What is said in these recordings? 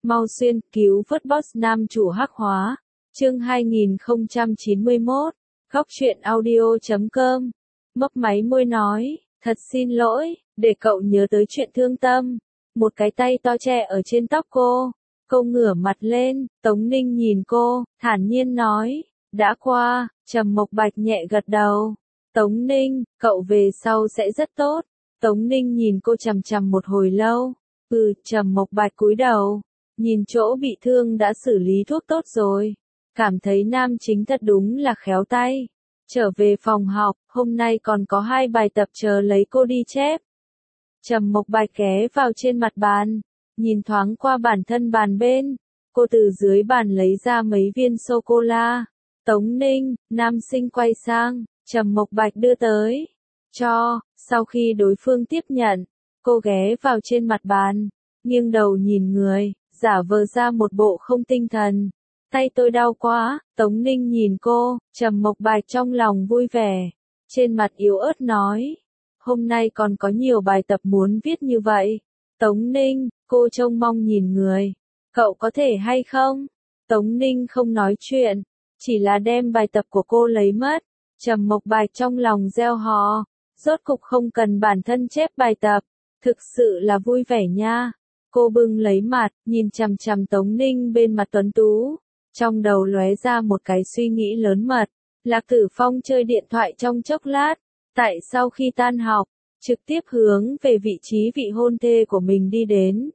Mau xuyên cứu vớt boss nam chủ hắc hóa. Chương 2091. Góc truyện audio.com. Mấp máy môi nói, thật xin lỗi, để cậu nhớ tới chuyện thương tâm. Một cái tay to che ở trên tóc cô. Cô ngửa mặt lên, Tống Ninh nhìn cô, thản nhiên nói, đã qua. Trầm Mộc Bạch nhẹ gật đầu. Tống Ninh, cậu về sau sẽ rất tốt. Tống Ninh nhìn cô chằm chằm một hồi lâu. Trầm Mộc Bạch cúi đầu, nhìn chỗ bị thương đã xử lý thuốc tốt rồi. Cảm thấy nam chính thật đúng là khéo tay. Trở về phòng học, hôm nay còn có 2 bài tập chờ lấy cô đi chép. Trầm Mộc Bạch ghé vào trên mặt bàn, nhìn thoáng qua bản thân bàn bên. Cô từ dưới bàn lấy ra mấy viên sô-cô-la. Tống Ninh, nam sinh quay sang, Trầm Mộc Bạch đưa tới. Sau khi đối phương tiếp nhận, cô ghé vào trên mặt bàn, nghiêng đầu nhìn người, giả vờ ra một bộ không tinh thần. Tay tôi đau quá. Tống Ninh nhìn cô, Trầm Mộc Bạch trong lòng vui vẻ, trên mặt yếu ớt nói, hôm nay còn có nhiều bài tập muốn viết như vậy. Tống Ninh, cô trông mong nhìn người, cậu có thể hay không? Tống Ninh không nói chuyện, chỉ là đem bài tập của cô lấy mất. Trầm Mộc Bạch trong lòng reo hò, rốt cục không cần bản thân chép bài tập, thực sự là vui vẻ nha. Cô bưng lấy mặt, nhìn chằm chằm Tống Ninh bên mặt tuấn tú, trong đầu lóe ra một cái suy nghĩ lớn mật. Lạc Tử Phong chơi điện thoại trong chốc lát, tại sau khi tan học, trực tiếp hướng về vị trí vị hôn thê của mình đi đến.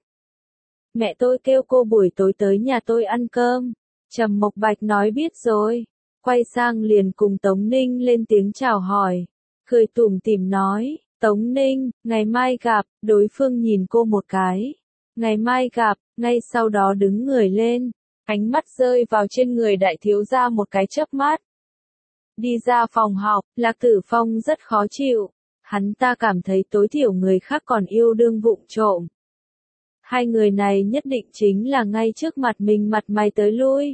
Mẹ tôi kêu cô buổi tối tới nhà tôi ăn cơm. Trầm Mộc Bạch nói biết rồi, quay sang liền cùng Tống Ninh lên tiếng chào hỏi, cười tủm tỉm nói, Tống Ninh, ngày mai gặp. Đối phương nhìn cô một cái, ngày mai gặp, ngay sau đó đứng người lên, ánh mắt rơi vào trên người đại thiếu gia một cái chớp mắt. Đi ra phòng học, Lạc Tử Phong rất khó chịu, hắn ta cảm thấy tối thiểu người khác còn yêu đương vụng trộm. Hai người này nhất định chính là ngay trước mặt mình mặt mày tới lui.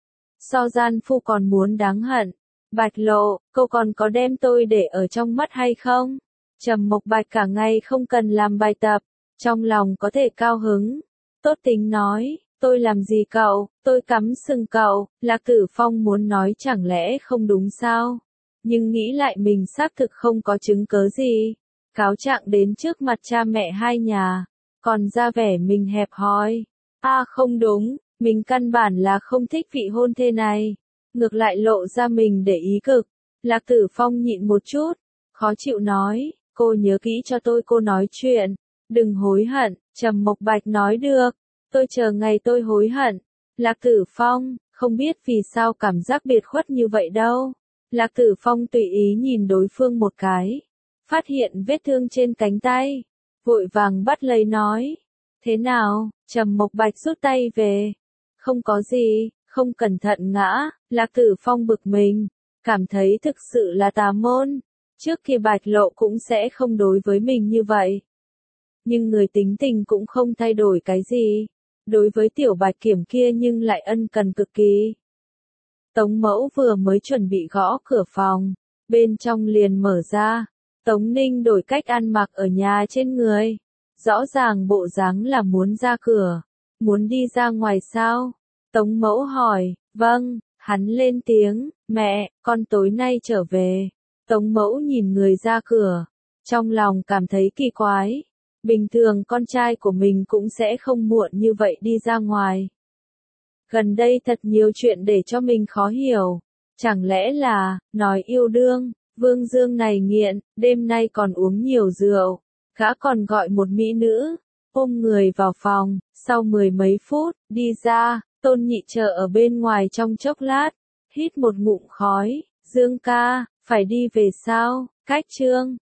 So gian phu còn muốn đáng hận. Bạch Lộ, cô còn có đem tôi để ở trong mắt hay không? Trầm Mộc Bạch cả ngày không cần làm bài tập, trong lòng có thể cao hứng. Tốt tính nói, tôi làm gì cậu, tôi cắm sừng cậu. Lạc Tử Phong muốn nói chẳng lẽ không đúng sao? Nhưng nghĩ lại mình xác thực không có chứng cớ gì. Cáo trạng đến trước mặt cha mẹ hai nhà, còn ra vẻ mình hẹp hòi. Không đúng, mình căn bản là không thích vị hôn thê này. Ngược lại lộ ra mình để ý cực. Lạc Tử Phong nhịn một chút, khó chịu nói, cô nhớ kỹ cho tôi cô nói chuyện, đừng hối hận. Trầm Mộc Bạch nói được, tôi chờ ngày tôi hối hận. Lạc Tử Phong, không biết vì sao cảm giác biệt khuất như vậy đâu. Lạc Tử Phong tùy ý nhìn đối phương một cái, phát hiện vết thương trên cánh tay, vội vàng bắt lấy nói, thế nào? Trầm Mộc Bạch rút tay về, không có gì, không cẩn thận ngã. Lạc Tử Phong bực mình, cảm thấy thực sự là tà môn, trước kia Bạch Lộ cũng sẽ không đối với mình như vậy. Nhưng người tính tình cũng không thay đổi cái gì, đối với tiểu Bạch Kiểm kia nhưng lại ân cần cực kỳ. Tống Mẫu vừa mới chuẩn bị gõ cửa phòng, bên trong liền mở ra. Tống Ninh đổi cách ăn mặc ở nhà trên người, rõ ràng bộ dáng là muốn ra cửa, muốn đi ra ngoài sao? Tống Mẫu hỏi, vâng. Hắn lên tiếng, mẹ, con tối nay trở về. Tống Mẫu nhìn người ra cửa, trong lòng cảm thấy kỳ quái. Bình thường con trai của mình cũng sẽ không muộn như vậy đi ra ngoài. Gần đây thật nhiều chuyện để cho mình khó hiểu. Chẳng lẽ là, nói yêu đương, Vương Dương này nghiện, đêm nay còn uống nhiều rượu. Gã còn gọi một mỹ nữ, ôm người vào phòng, sau 10 mấy phút, đi ra. Tôn Nhị chờ ở bên ngoài trong chốc lát, hít một ngụm khói, Dương ca, phải đi về sao? Cách chương